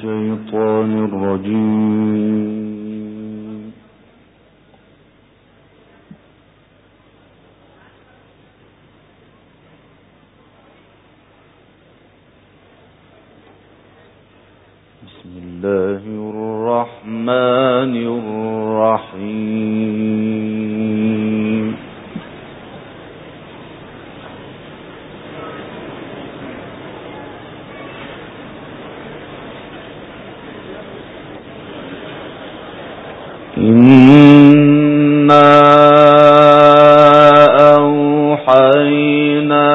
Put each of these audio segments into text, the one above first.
الشيطان الرجيم. بسم الله الرحمن الرحيم. إنا أوحينا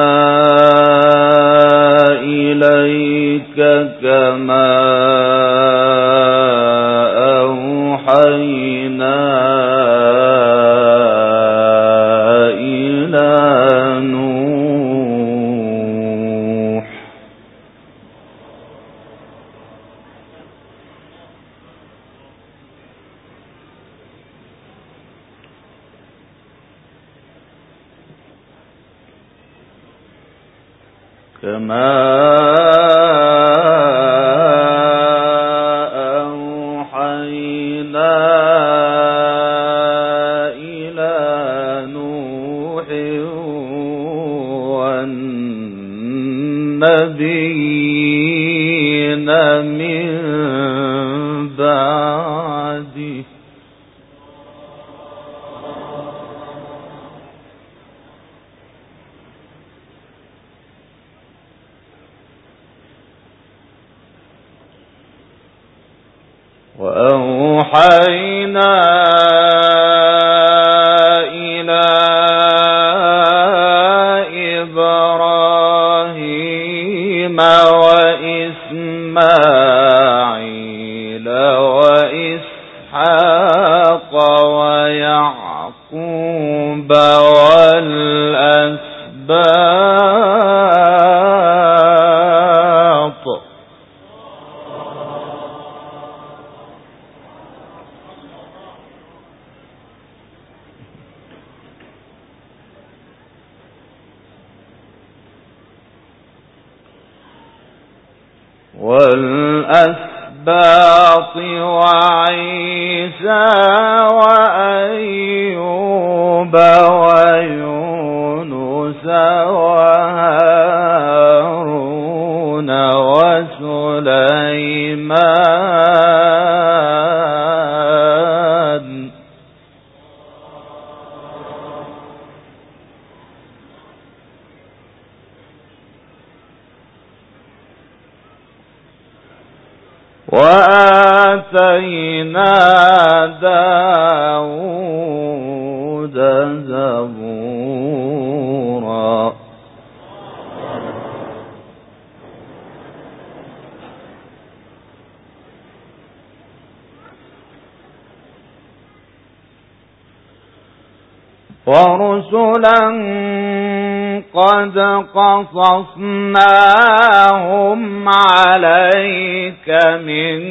إليك كما أوحينا إلى نوح كما أوحينا إلى نوح والنبيين من بعده وأوحينا إلى إبراهيم وإسماعيل وإسحاق ويعقوب والأسباط وعيسى وأيوب ويونس وهارون وسليمان وآتينا داود زبورا ورسلا قد قصصناهم عليك من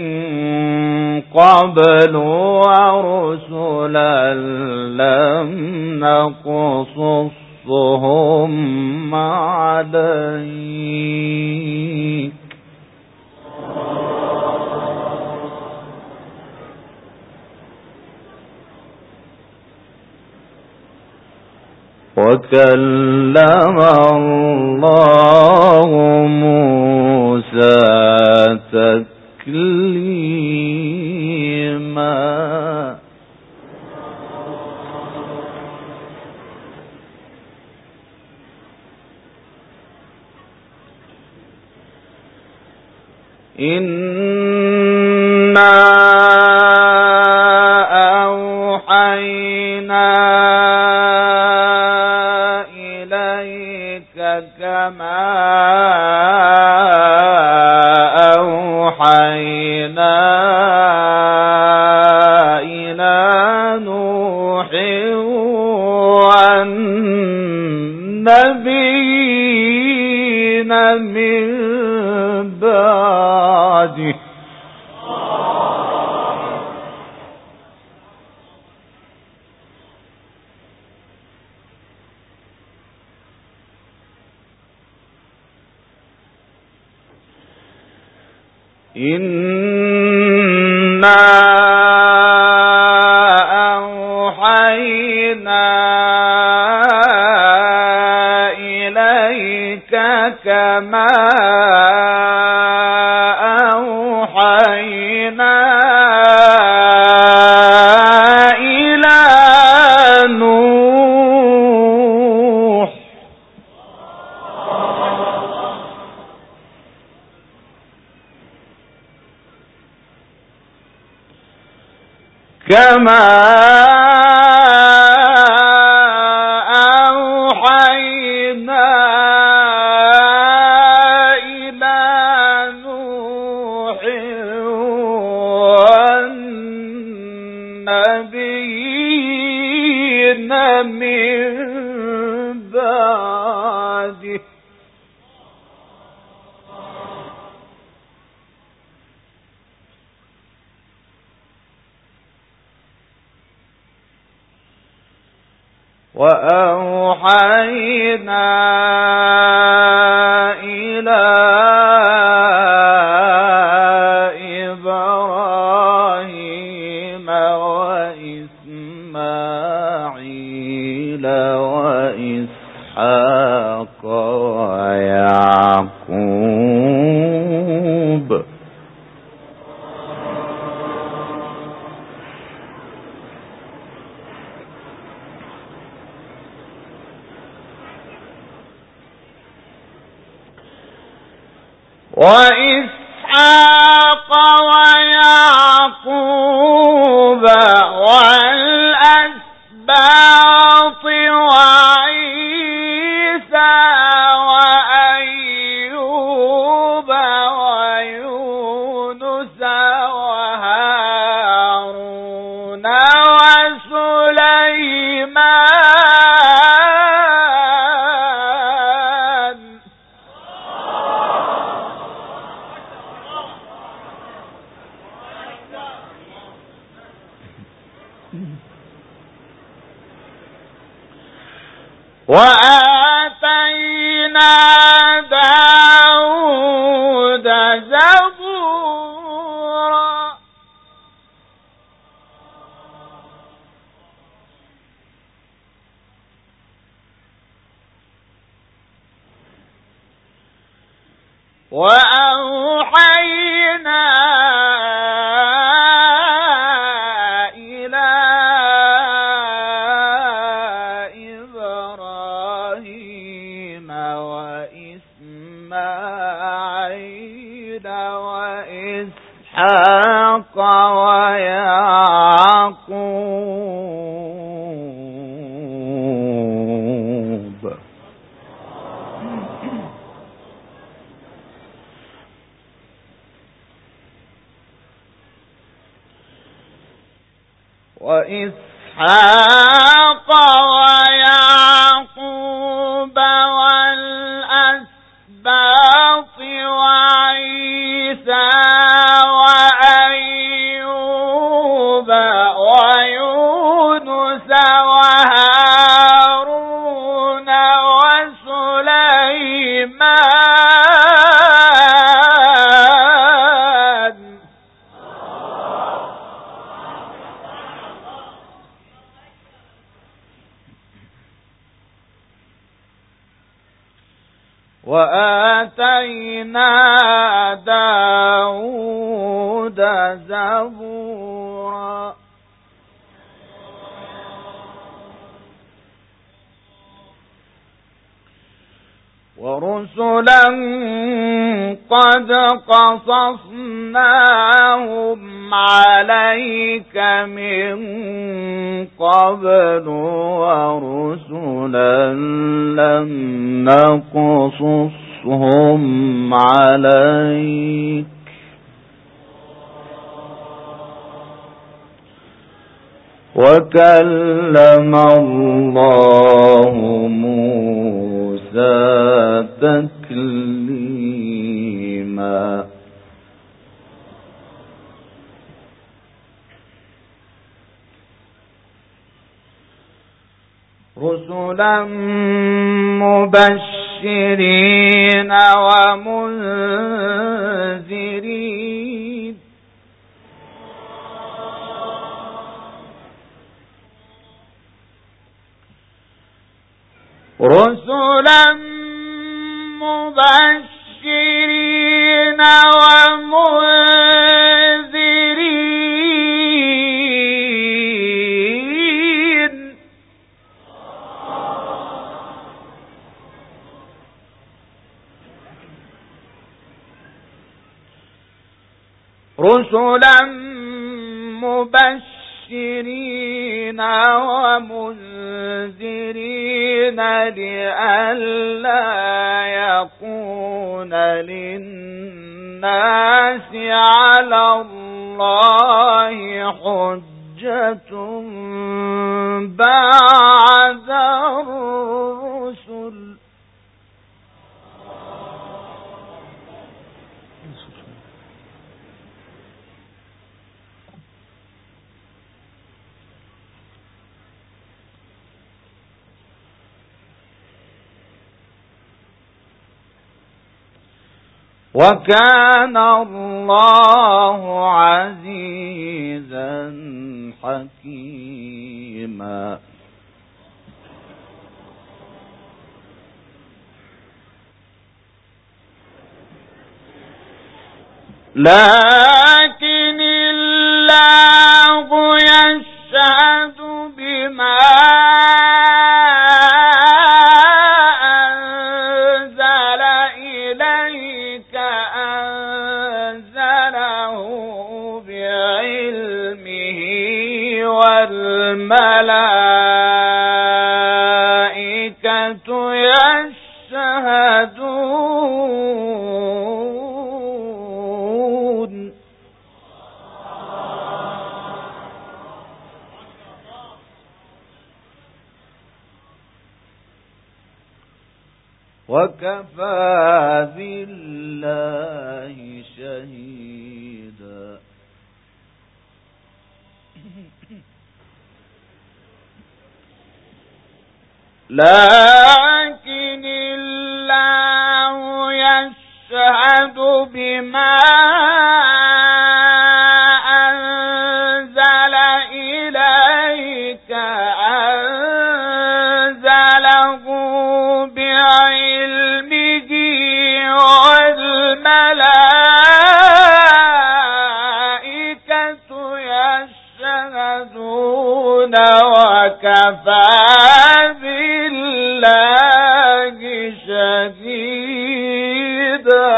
قبل ورسلا لم نقصصهم عليك وكلم الله موسى تكليما إنا أوحينا كما أوحينا إلى نوح والنبيين من بعده إنا أوحينا إليك كما أوحينا إلى نوح كما أوحينا إلى نوح والنبيين من بعده وأوحينا إلى إبراهيم وإسماعيل وإسحاق ويعقوب وإسحاق ويعقوب والأسباط وعيسى وأيوب ويونس وهارون وسليمان وآتينا داود زبورا وأوحينا إلى إبراهيم وإسماعيل وإسحاق ويعقوب وإسحاق ويعقوب والأسباط وعيسى وأيوب ويونس وهارون وسليمان وآتينا داود زبورا ورسلا قد قصصناهم عليك من قبل ورسلا لم نقصصهم عليك وكلم الله موسى تكليما رسلا مبشرين ومنذرين رسلا مبشرين ومنذرين لئلا يكون للناس على الله حجة بعد الرسل. وكان الله عزيزا حكيما. لكن الله يشهد بما أنزل إليك أنزله بعلمه والملائكة يشهدون. وكفى بالله شهيدا. لكن الله يشهد بما أنزل إليك أنزله بعلمه والملائكة يشهدون وكفى بالله شهيدا.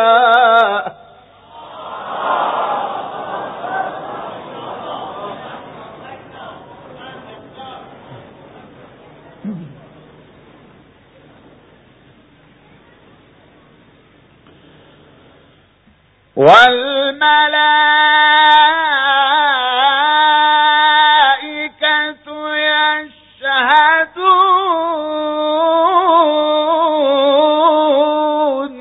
والملائكة يشهدون.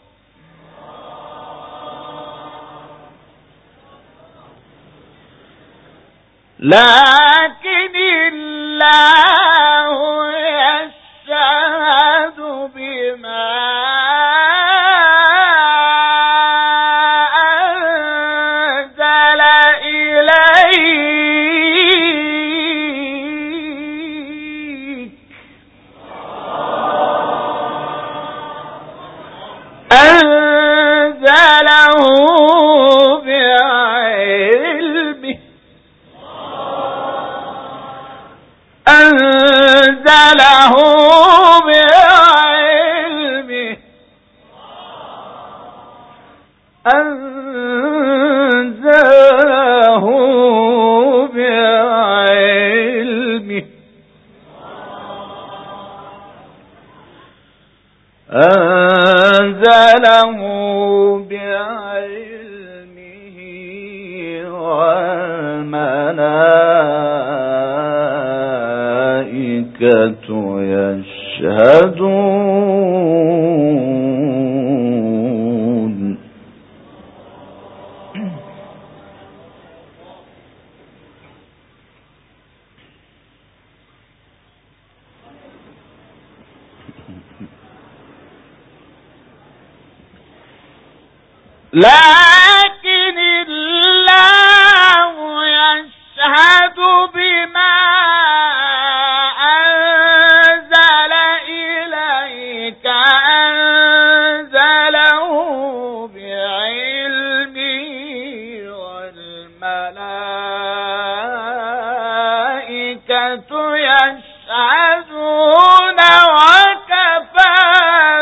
لكن الله يشهد بما أنزل إليك أنزله بعلمه أنزله بعلمه أنزله بعلمه أنزله بعلمه والملائكة يشهدون. لكن الله يشهد بما أنزل إليك أنزله بعلمه والملائكة يشهدون وكفى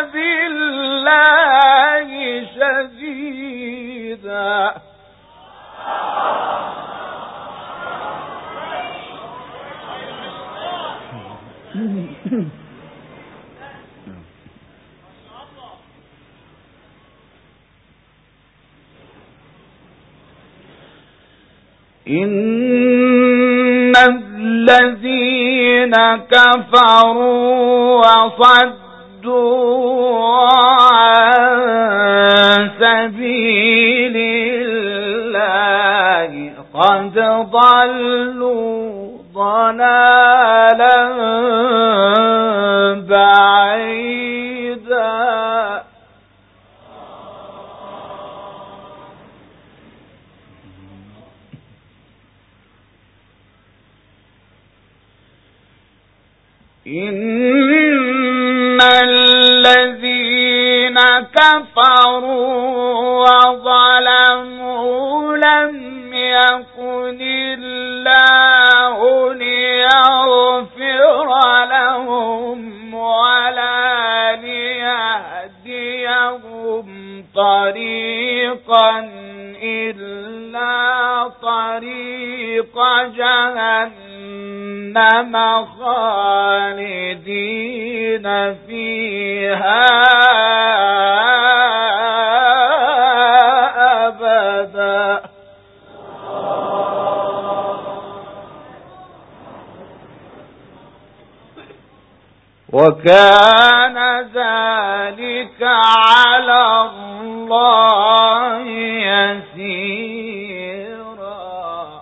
بالله شهيدا. إن الذين كفروا وصدوا عن سبيل الله قد ضلوا ضلالا بعيدا. إن الذين كفروا وظلموا لم يكن الله ليغفر لهم ولا ليهديهم طريقا إلا طريق جهنم خالدين فيها أبدا. وكان ذلك على الله يسيرا.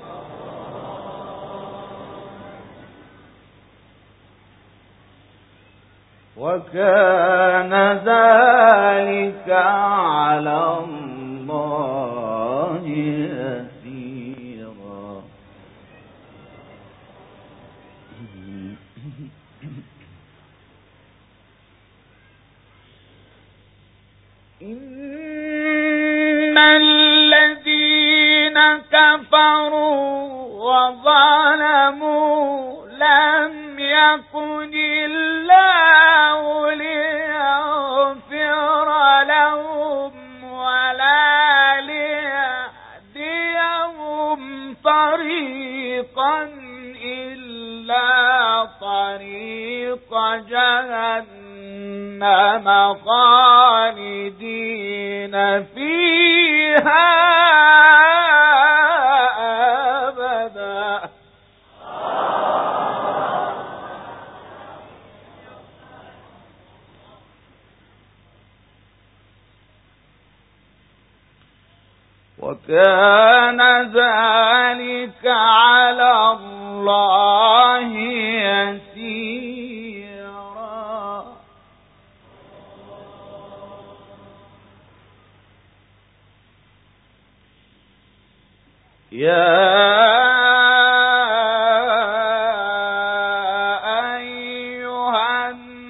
وكان ذلك على الله يسيرا. إن الذين كفروا وظلموا لم يكن الله ليغفر لهم ولا ليهديهم طريقا إلا طريق جهنم خالدين فيها أبدا. وكان ذلك على الله يسيرا. يا أيها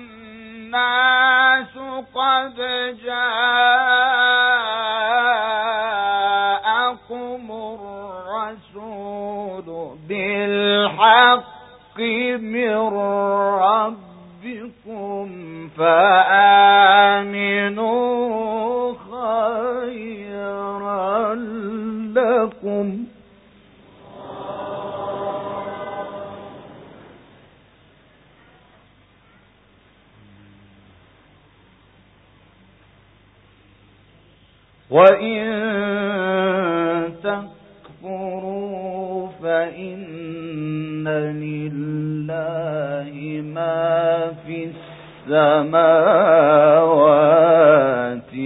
الناس قد جاءكم الرسول بالحق من ربكم فآمنوا خيرا لكم. وإن تكفروا فإن لله ما في السماوات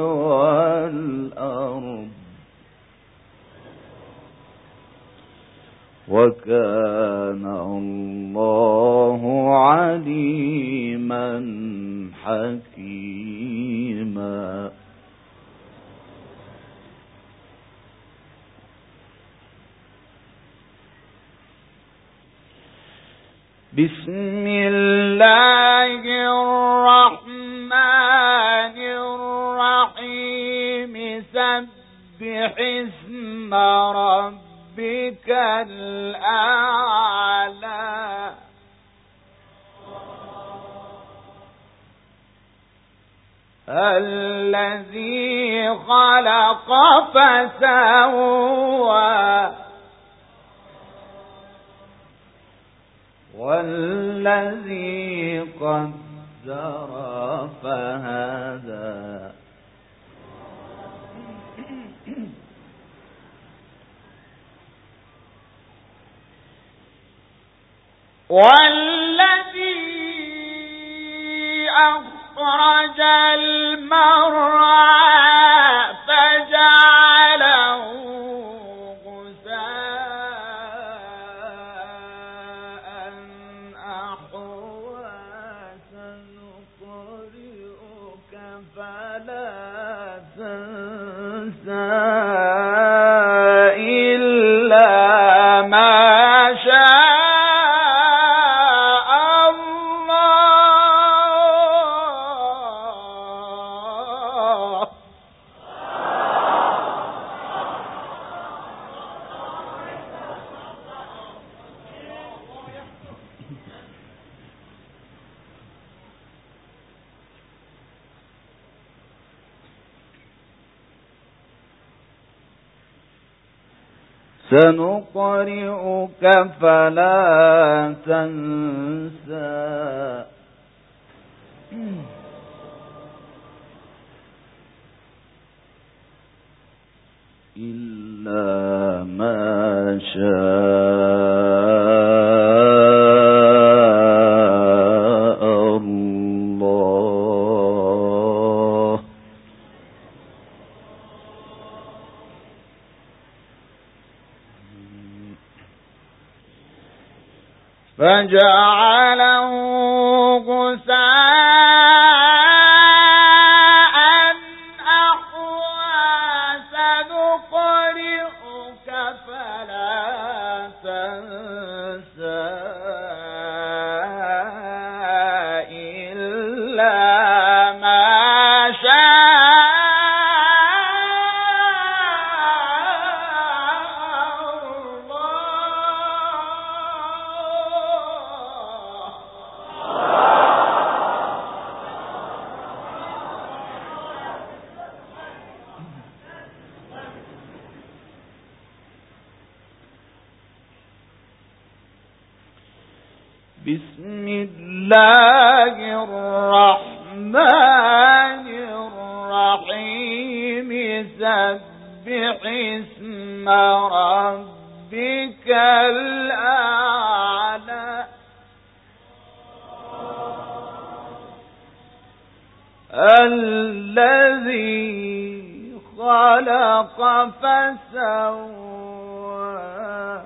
والأرض وكان الله عليما حكيما. بسم الله الرحمن الرحيم. سبح اسم ربك الأعلى. الذي خلق فسوى والذي قدر فهدى والذي أخرج المرعى فجعله غثاء أحوى سنقرئك فلا تنسى إلا ما شاء سنقرئك فلا تنسى إلا ما شاء الله فجعله غثاء أحوى سنقرئك فلا تنسى إلا ما شاء بسم الله الرحمن الرحيم سبح اسم ربك الأعلى الذي خلق فسوى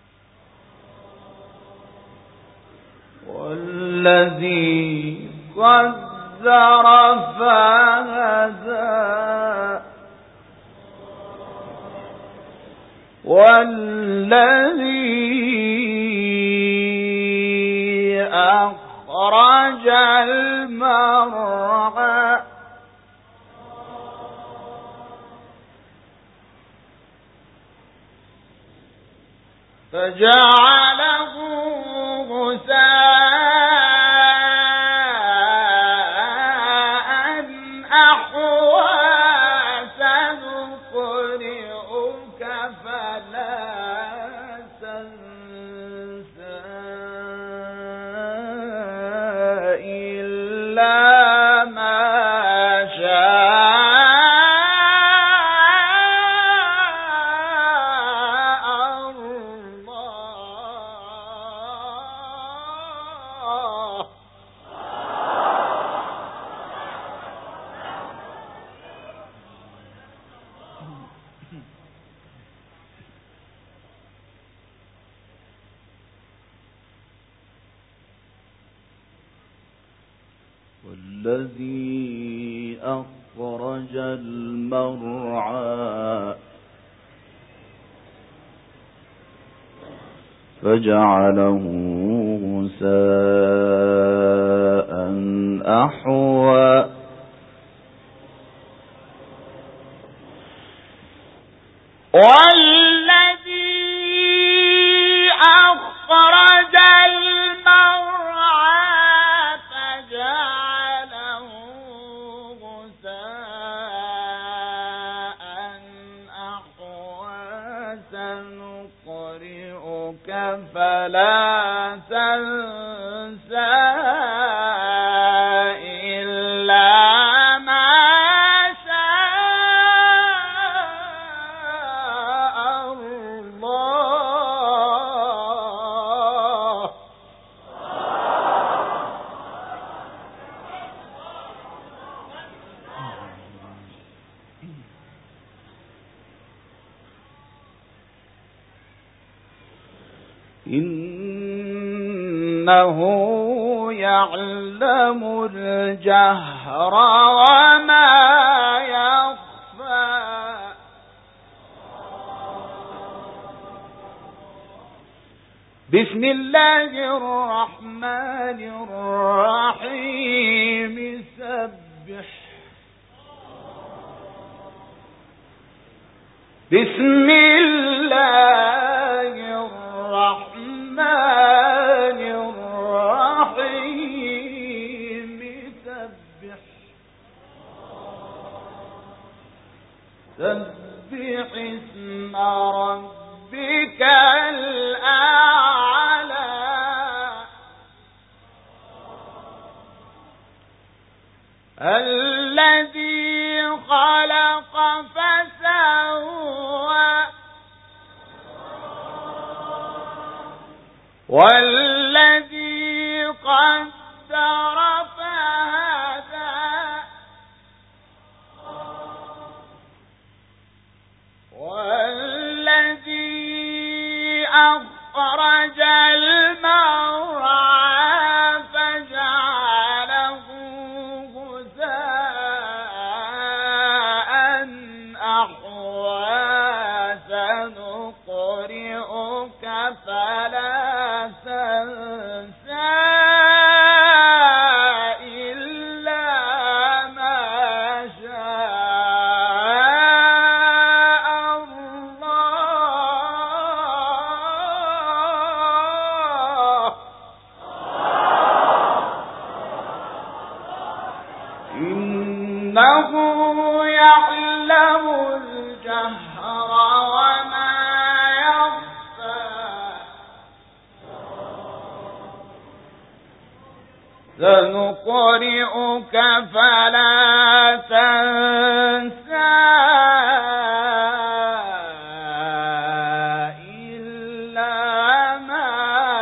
والذي قدر فهدى والذي أخرج المرعى فجعله غثاء أحوى سنقرئك فلا تنسى إلا ما شاء والذي أخرج المرعى فجعله غثاء أحوى والذي أخرج المرعى فجعله غثاء أحوى سنقرئك سنقرئك فلا تنسى إلا ما شاء الله. إنه يعلم الجهر وما يخفى. بسم الله الرحمن الرحيم. سبح. بسم الله الرحمن الرحيم. سبح. سبح اسم ربك الأعلى. الذي خلق فسوى والذي قدر فهدى والذي أخرج المرعى فجعله غثاء أحوى. سنقرئك فلا تنسى إلا ما شاء الله. إنه يعلم الجهر وما يخفى. سنقرئك فلا تنسى إلا ما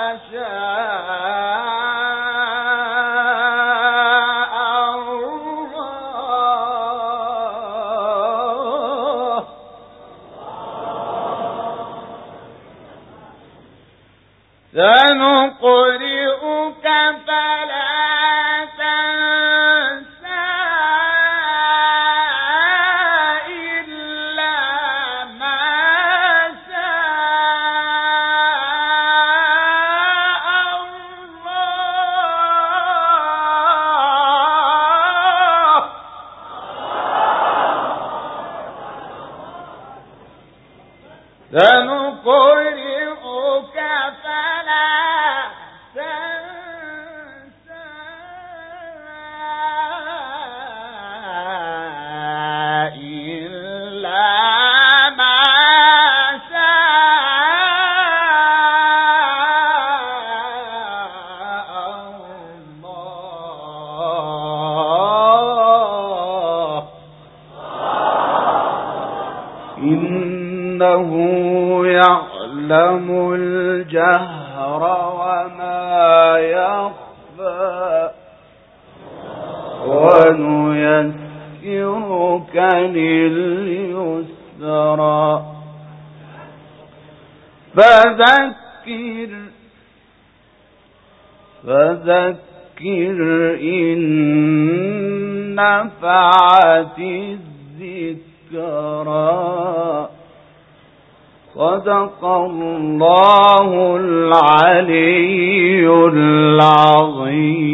شاء الله. سنقرئك فلا تنسى إلا ما شاء الله. سنقرئك فلا تنسى إلا ما شاء الله. إنه يعلم الجهر وما يخفى. ونيسرك لليسرى. فذكر إن نفعت الذكرى. صدق الله العلي العظيم.